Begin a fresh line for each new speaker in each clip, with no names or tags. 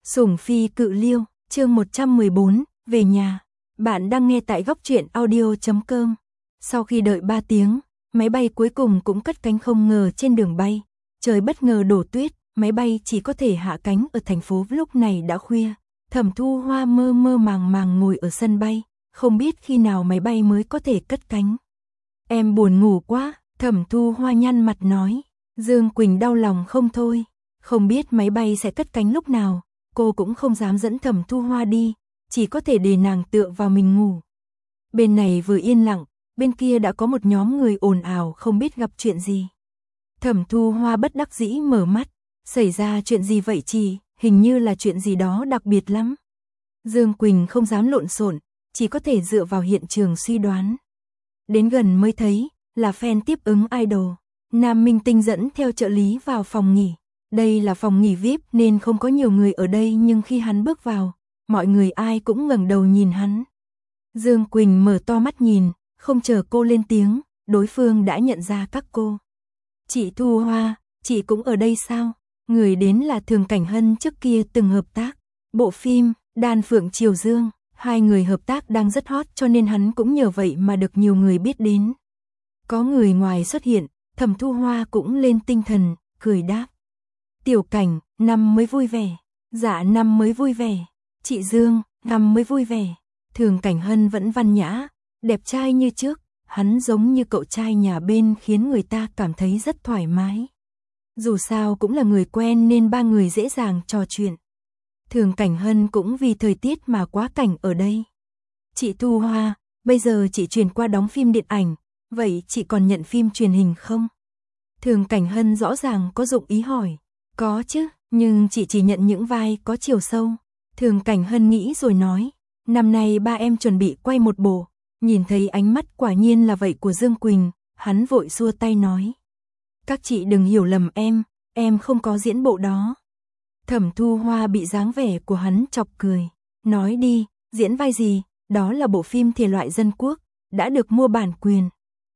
Sủng phi cự liêu, chương 114, về nhà. Bạn đang nghe tại góc truyện audio.com. Sau khi đợi 3 tiếng, máy bay cuối cùng cũng cất cánh không ngờ trên đường bay. Trời bất ngờ đổ tuyết, máy bay chỉ có thể hạ cánh ở thành phố lúc này đã khuya. Thẩm Thu Hoa mơ mơ màng màng ngồi ở sân bay, không biết khi nào máy bay mới có thể cất cánh. Em buồn ngủ quá, Thẩm Thu Hoa nhăn mặt nói. Dương Quỳnh đau lòng không thôi, không biết máy bay sẽ cất cánh lúc nào. Cô cũng không dám dẫn Thẩm Thu Hoa đi, chỉ có thể để nàng tựa vào mình ngủ. Bên này vừa yên lặng, bên kia đã có một nhóm người ồn ào không biết gặp chuyện gì. Thẩm Thu Hoa bất đắc dĩ mở mắt, xảy ra chuyện gì vậy chị, hình như là chuyện gì đó đặc biệt lắm. Dương Quỳnh không dám lộn xộn, chỉ có thể dựa vào hiện trường suy đoán. Đến gần mới thấy, là fan tiếp ứng idol, nam minh tinh dẫn theo trợ lý vào phòng nghỉ. Đây là phòng nghỉ VIP nên không có nhiều người ở đây, nhưng khi hắn bước vào, mọi người ai cũng ngẩng đầu nhìn hắn. Dương Quỳnh mở to mắt nhìn, không chờ cô lên tiếng, đối phương đã nhận ra các cô. Chị Thu Hoa, chị cũng ở đây sao? Người đến là Thường Cảnh Hân, trước kia từng hợp tác bộ phim Đan Phượng Triều Dương, hai người hợp tác đang rất hot cho nên hắn cũng nhờ vậy mà được nhiều người biết đến. Có người ngoài xuất hiện, Thẩm Thu Hoa cũng lên tinh thần, cười đáp. Tiểu Cảnh, năm mới vui vẻ. Dạ năm mới vui vẻ. Chị Dương, năm mới vui vẻ. Thường Cảnh Hân vẫn văn nhã, đẹp trai như trước, hắn giống như cậu trai nhà bên khiến người ta cảm thấy rất thoải mái. Dù sao cũng là người quen nên ba người dễ dàng trò chuyện. Thường Cảnh Hân cũng vì thời tiết mà quá cảnh ở đây. Chị Thu Hoa, bây giờ chị chuyển qua đóng phim điện ảnh, vậy chị còn nhận phim truyền hình không? Thường Cảnh Hân rõ ràng có dụng ý hỏi. Có chứ, nhưng chị chỉ nhận những vai có chiều sâu. Thường Cảnh Hân nghĩ rồi nói, năm nay ba em chuẩn bị quay một bộ. Nhìn thấy ánh mắt quả nhiên là vậy của Dương Quỳnh, hắn vội xua tay nói. Các chị đừng hiểu lầm em không có diễn bộ đó. Thẩm Thu Hoa bị dáng vẻ của hắn chọc cười. Nói đi, diễn vai gì? Đó là bộ phim thể loại dân quốc, đã được mua bản quyền.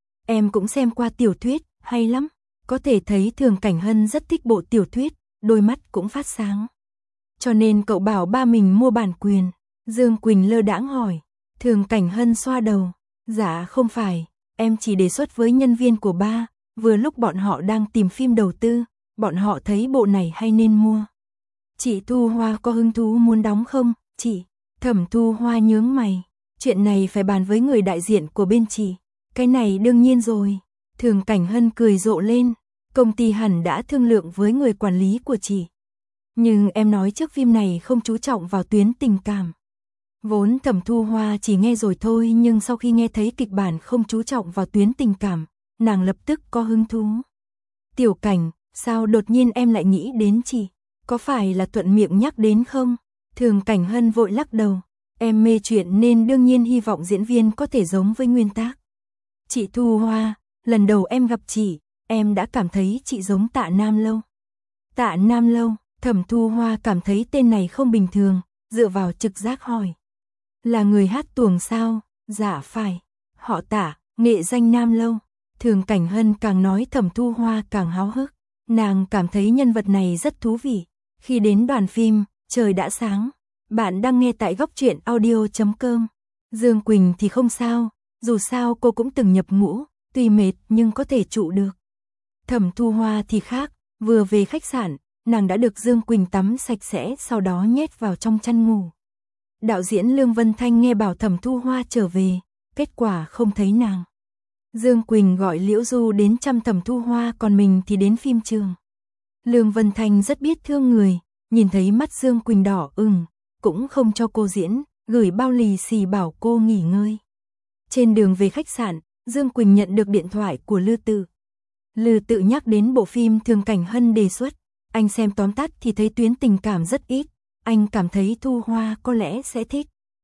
Em cũng xem qua tiểu thuyết, hay lắm. Có thể thấy Thường Cảnh Hân rất thích bộ tiểu thuyết, đôi mắt cũng phát sáng. Cho nên cậu bảo ba mình mua bản quyền. Dương Quỳnh lơ đãng hỏi. Thường Cảnh Hân xoa đầu. Dạ không phải, em chỉ đề xuất với nhân viên của ba, vừa lúc bọn họ đang tìm phim đầu tư, bọn họ thấy bộ này hay nên mua. Chị Thu Hoa có hứng thú muốn đóng không, chị? Thẩm Thu Hoa nhướng mày. Chuyện này phải bàn với người đại diện của bên chị. Cái này đương nhiên rồi. Thường Cảnh Hân cười rộ lên. Công ty hẳn đã thương lượng với người quản lý của chị. Nhưng em nói trước phim này không chú trọng vào tuyến tình cảm. Vốn Thẩm Thu Hoa chỉ nghe rồi thôi, nhưng sau khi nghe thấy kịch bản không chú trọng vào tuyến tình cảm, nàng lập tức có hứng thú. Tiểu Cảnh, sao đột nhiên em lại nghĩ đến chị? Có phải là thuận miệng nhắc đến không? Thường Cảnh Hân vội lắc đầu. Em mê chuyện nên đương nhiên hy vọng diễn viên có thể giống với nguyên tác. Chị Thu Hoa, lần đầu em gặp chị, em đã cảm thấy chị giống Tạ Nam Lâu. Tạ Nam Lâu, Thẩm Thu Hoa cảm thấy tên này không bình thường, dựa vào trực giác hỏi. Là người hát tuồng sao? Dạ phải. Họ Tạ, nghệ danh Nam Lâu. Thường Cảnh Hân càng nói Thẩm Thu Hoa càng háo hức. Nàng cảm thấy nhân vật này rất thú vị. Khi đến đoàn phim, trời đã sáng. Bạn đang nghe tại góc truyện audio.com. Dương Quỳnh thì không sao, dù sao cô cũng từng nhập ngũ, tuy mệt nhưng có thể trụ được. Thẩm Thu Hoa thì khác, vừa về khách sạn, nàng đã được Dương Quỳnh tắm sạch sẽ, sau đó nhét vào trong chăn ngủ. Đạo diễn Lương Vân Thanh nghe bảo Thẩm Thu Hoa trở về, kết quả không thấy nàng. Dương Quỳnh gọi Liễu Du đến chăm Thẩm Thu Hoa, còn mình thì đến phim trường. Lương Vân Thanh rất biết thương người, nhìn thấy mắt Dương Quỳnh đỏ ửng, cũng không cho cô diễn, gửi bao lì xì bảo cô nghỉ ngơi. Trên đường về khách sạn, Dương Quỳnh nhận được điện thoại của Lư Tự. Lư Tự nhắc đến bộ phim Thường Cảnh Hân đề xuất, anh xem tóm tắt thì thấy tuyến tình cảm rất ít, anh cảm thấy Thu Hoa có lẽ sẽ thích.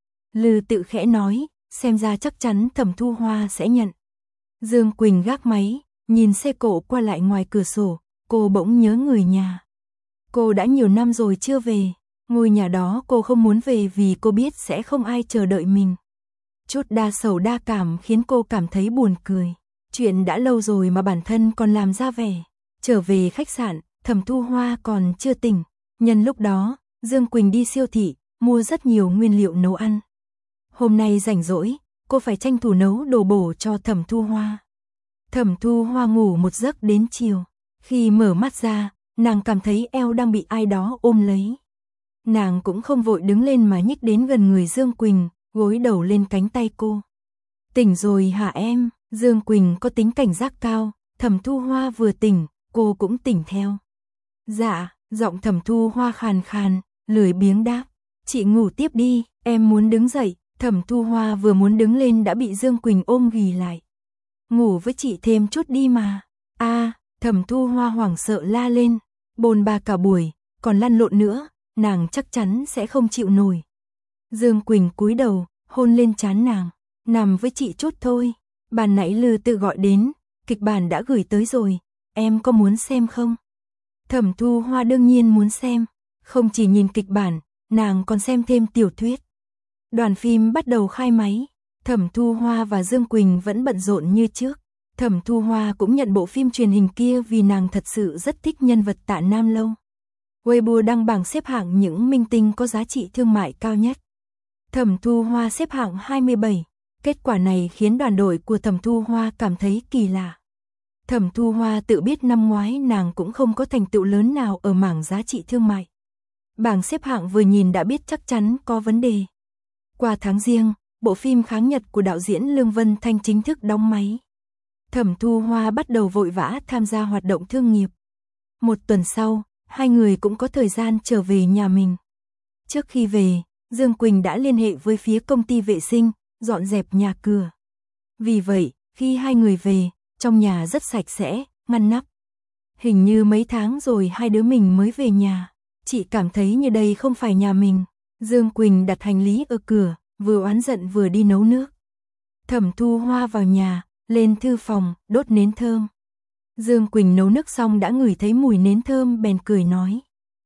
Lư Tự khẽ nói, xem ra chắc chắn Thẩm Thu Hoa sẽ nhận. Dương Quỳnh gác máy, nhìn xe cộ qua lại ngoài cửa sổ, cô bỗng nhớ người nhà. Cô đã nhiều năm rồi chưa về, ngôi nhà đó cô không muốn về vì cô biết sẽ không ai chờ đợi mình. Chút đa sầu đa cảm khiến cô cảm thấy buồn cười. Chuyện đã lâu rồi mà bản thân còn làm ra vẻ. Trở về khách sạn, Thẩm Thu Hoa còn chưa tỉnh. Nhân lúc đó, Dương Quỳnh đi siêu thị, mua rất nhiều nguyên liệu nấu ăn. Hôm nay rảnh rỗi, cô phải tranh thủ nấu đồ bổ cho Thẩm Thu Hoa. Thẩm Thu Hoa ngủ một giấc đến chiều. Khi mở mắt ra, nàng cảm thấy eo đang bị ai đó ôm lấy. Nàng cũng không vội đứng lên mà nhích đến gần người Dương Quỳnh, gối đầu lên cánh tay cô. Tỉnh rồi hả em? Dương Quỳnh có tính cảnh giác cao, Thẩm Thu Hoa vừa tỉnh, cô cũng tỉnh theo. Dạ, giọng Thẩm Thu Hoa khàn khàn, lười biếng đáp. Chị ngủ tiếp đi, em muốn đứng dậy. Thẩm Thu Hoa vừa muốn đứng lên đã bị Dương Quỳnh ôm ghì lại. Ngủ với chị thêm chút đi mà. Thẩm Thu Hoa hoảng sợ la lên. Bồn bà cả buổi, còn lăn lộn nữa, nàng chắc chắn sẽ không chịu nổi. Dương Quỳnh cúi đầu, hôn lên trán nàng. Nằm với chị chút thôi. Ban nãy Lư tự gọi đến, kịch bản đã gửi tới rồi, em có muốn xem không? Thẩm Thu Hoa đương nhiên muốn xem, không chỉ nhìn kịch bản, nàng còn xem thêm tiểu thuyết. Đoàn phim bắt đầu khai máy, Thẩm Thu Hoa và Dương Quỳnh vẫn bận rộn như trước. Thẩm Thu Hoa cũng nhận bộ phim truyền hình kia vì nàng thật sự rất thích nhân vật Tạ Nam Lâu. Weibo đăng bảng xếp hạng những minh tinh có giá trị thương mại cao nhất. Thẩm Thu Hoa xếp hạng 27, kết quả này khiến đoàn đội của Thẩm Thu Hoa cảm thấy kỳ lạ. Thẩm Thu Hoa tự biết năm ngoái nàng cũng không có thành tựu lớn nào ở mảng giá trị thương mại. Bảng xếp hạng vừa nhìn đã biết chắc chắn có vấn đề. Qua tháng Giêng, bộ phim Kháng Nhật của đạo diễn Lương Vân Thanh chính thức đóng máy. Thẩm Thu Hoa bắt đầu vội vã tham gia hoạt động thương nghiệp. Một tuần sau, hai người cũng có thời gian trở về nhà mình. Trước khi về, Dương Quỳnh đã liên hệ với phía công ty vệ sinh, dọn dẹp nhà cửa. Vì vậy, khi hai người về, trong nhà rất sạch sẽ, ngăn nắp. Hình như mấy tháng rồi hai đứa mình mới về nhà. Chị cảm thấy như đây không phải nhà mình. Dương Quỳnh đặt hành lý ở cửa, vừa oán giận vừa đi nấu nước. Thẩm Thu Hoa vào nhà, lên thư phòng, đốt nến thơm. Dương Quỳnh nấu nước xong đã ngửi thấy mùi nến thơm bèn cười nói.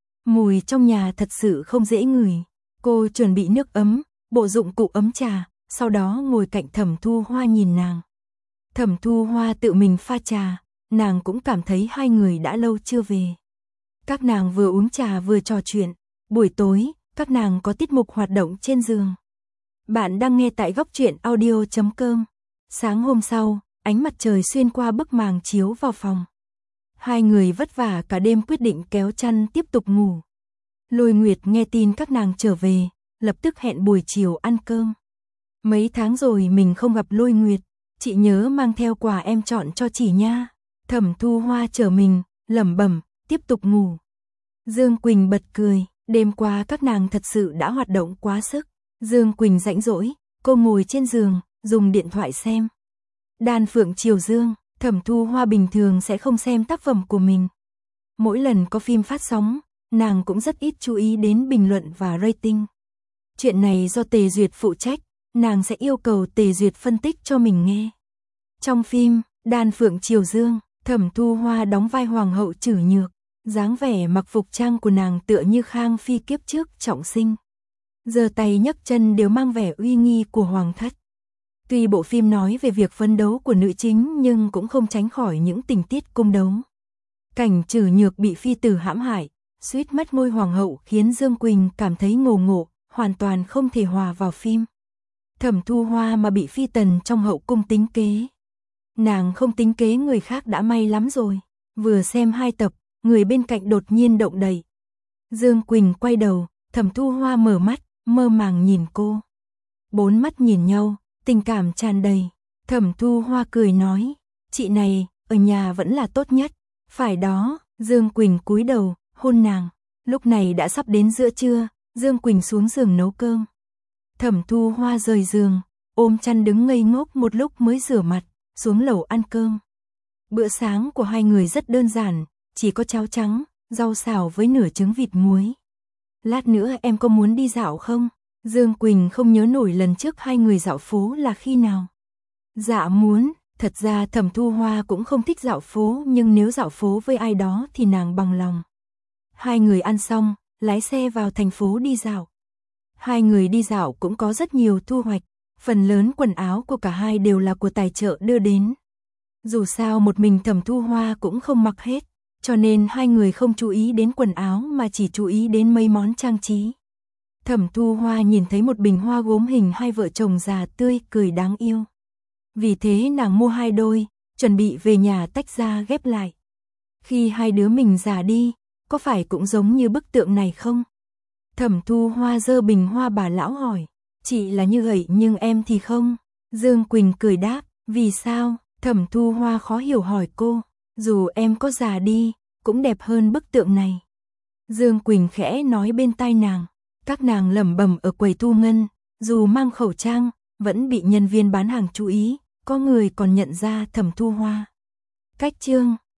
Mùi trong nhà thật sự không dễ ngửi. Cô chuẩn bị nước ấm, bộ dụng cụ ấm trà, sau đó ngồi cạnh Thẩm Thu Hoa nhìn nàng. Thẩm Thu Hoa tự mình pha trà, nàng cũng cảm thấy hai người đã lâu chưa về. Các nàng vừa uống trà vừa trò chuyện, buổi tối, các nàng có tiết mục hoạt động trên giường. Bạn đang nghe tại góc truyện audio.com. Sáng hôm sau, ánh mặt trời xuyên qua bức màn chiếu vào phòng. Hai người vất vả cả đêm quyết định kéo chăn tiếp tục ngủ. Lôi Nguyệt nghe tin các nàng trở về, lập tức hẹn buổi chiều ăn cơm. Mấy tháng rồi mình không gặp Lôi Nguyệt, chị nhớ mang theo quà em chọn cho chị nha. Thẩm Thu Hoa chờ mình, lẩm bẩm, tiếp tục ngủ. Dương Quỳnh bật cười, đêm qua các nàng thật sự đã hoạt động quá sức. Dương Quỳnh rãnh rỗi, cô ngồi trên giường, dùng điện thoại xem. Đan Phượng Triều Dương, Thẩm Thu Hoa bình thường sẽ không xem tác phẩm của mình. Mỗi lần có phim phát sóng, nàng cũng rất ít chú ý đến bình luận và rating. Chuyện này do Tề Duyệt phụ trách, nàng sẽ yêu cầu Tề Duyệt phân tích cho mình nghe. Trong phim, Đan Phượng Triều Dương, Thẩm Thu Hoa đóng vai Hoàng hậu Trử Nhược, dáng vẻ mặc phục trang của nàng tựa như Khang Phi kiếp trước trọng sinh. Giơ tay nhấc chân đều mang vẻ uy nghi của hoàng thất. Tuy bộ phim nói về việc phấn đấu của nữ chính nhưng cũng không tránh khỏi những tình tiết cung đấu. Cảnh Trử Nhược bị phi tử hãm hại, suýt mất ngôi hoàng hậu khiến Dương Quỳnh cảm thấy ngộ ngộ, hoàn toàn không thể hòa vào phim. Thẩm Thu Hoa mà bị phi tần trong hậu cung tính kế. Nàng không tính kế người khác đã may lắm rồi. Vừa xem 2 tập, người bên cạnh đột nhiên động đậy. Dương Quỳnh quay đầu, Thẩm Thu Hoa mở mắt, mơ màng nhìn cô. 4 mắt nhìn nhau, tình cảm tràn đầy. Thẩm Thu Hoa cười nói, chị này, ở nhà vẫn là tốt nhất. Phải đó, Dương Quỳnh cúi đầu, hôn nàng. Lúc này đã sắp đến giữa trưa, Dương Quỳnh xuống giường nấu cơm. Thẩm Thu Hoa rời giường, ôm chăn đứng ngây ngốc một lúc mới rửa mặt, xuống lầu ăn cơm. Bữa sáng của hai người rất đơn giản, chỉ có cháo trắng, rau xào với nửa trứng vịt muối. Lát nữa em có muốn đi dạo không? Dương Quỳnh không nhớ nổi lần trước hai người dạo phố là khi nào. Dạ muốn, thật ra Thẩm Thu Hoa cũng không thích dạo phố nhưng nếu dạo phố với ai đó thì nàng bằng lòng. Hai người ăn xong, lái xe vào thành phố đi dạo. Hai người đi dạo cũng có rất nhiều thu hoạch, phần lớn quần áo của cả hai đều là của tài trợ đưa đến. Dù sao một mình Thẩm Thu Hoa cũng không mặc hết, cho nên hai người không chú ý đến quần áo mà chỉ chú ý đến mấy món trang trí. Thẩm Thu Hoa nhìn thấy một bình hoa gốm hình hai vợ chồng già tươi cười đáng yêu. Vì thế nàng mua 2 đôi, chuẩn bị về nhà tách ra ghép lại. Khi hai đứa mình già đi, có phải cũng giống như bức tượng này không? Thẩm Thu Hoa giơ bình hoa bà lão hỏi. Chị là như vậy nhưng em thì không. Dương Quỳnh cười đáp. Vì sao? Thẩm Thu Hoa khó hiểu hỏi cô. Dù em có già đi, cũng đẹp hơn bức tượng này. Dương Quỳnh khẽ nói bên tai nàng. Các nàng lẩm bẩm ở quầy thu ngân, dù mang khẩu trang, vẫn bị nhân viên bán hàng chú ý, có người còn nhận ra Thẩm Thu Hoa. Cách chương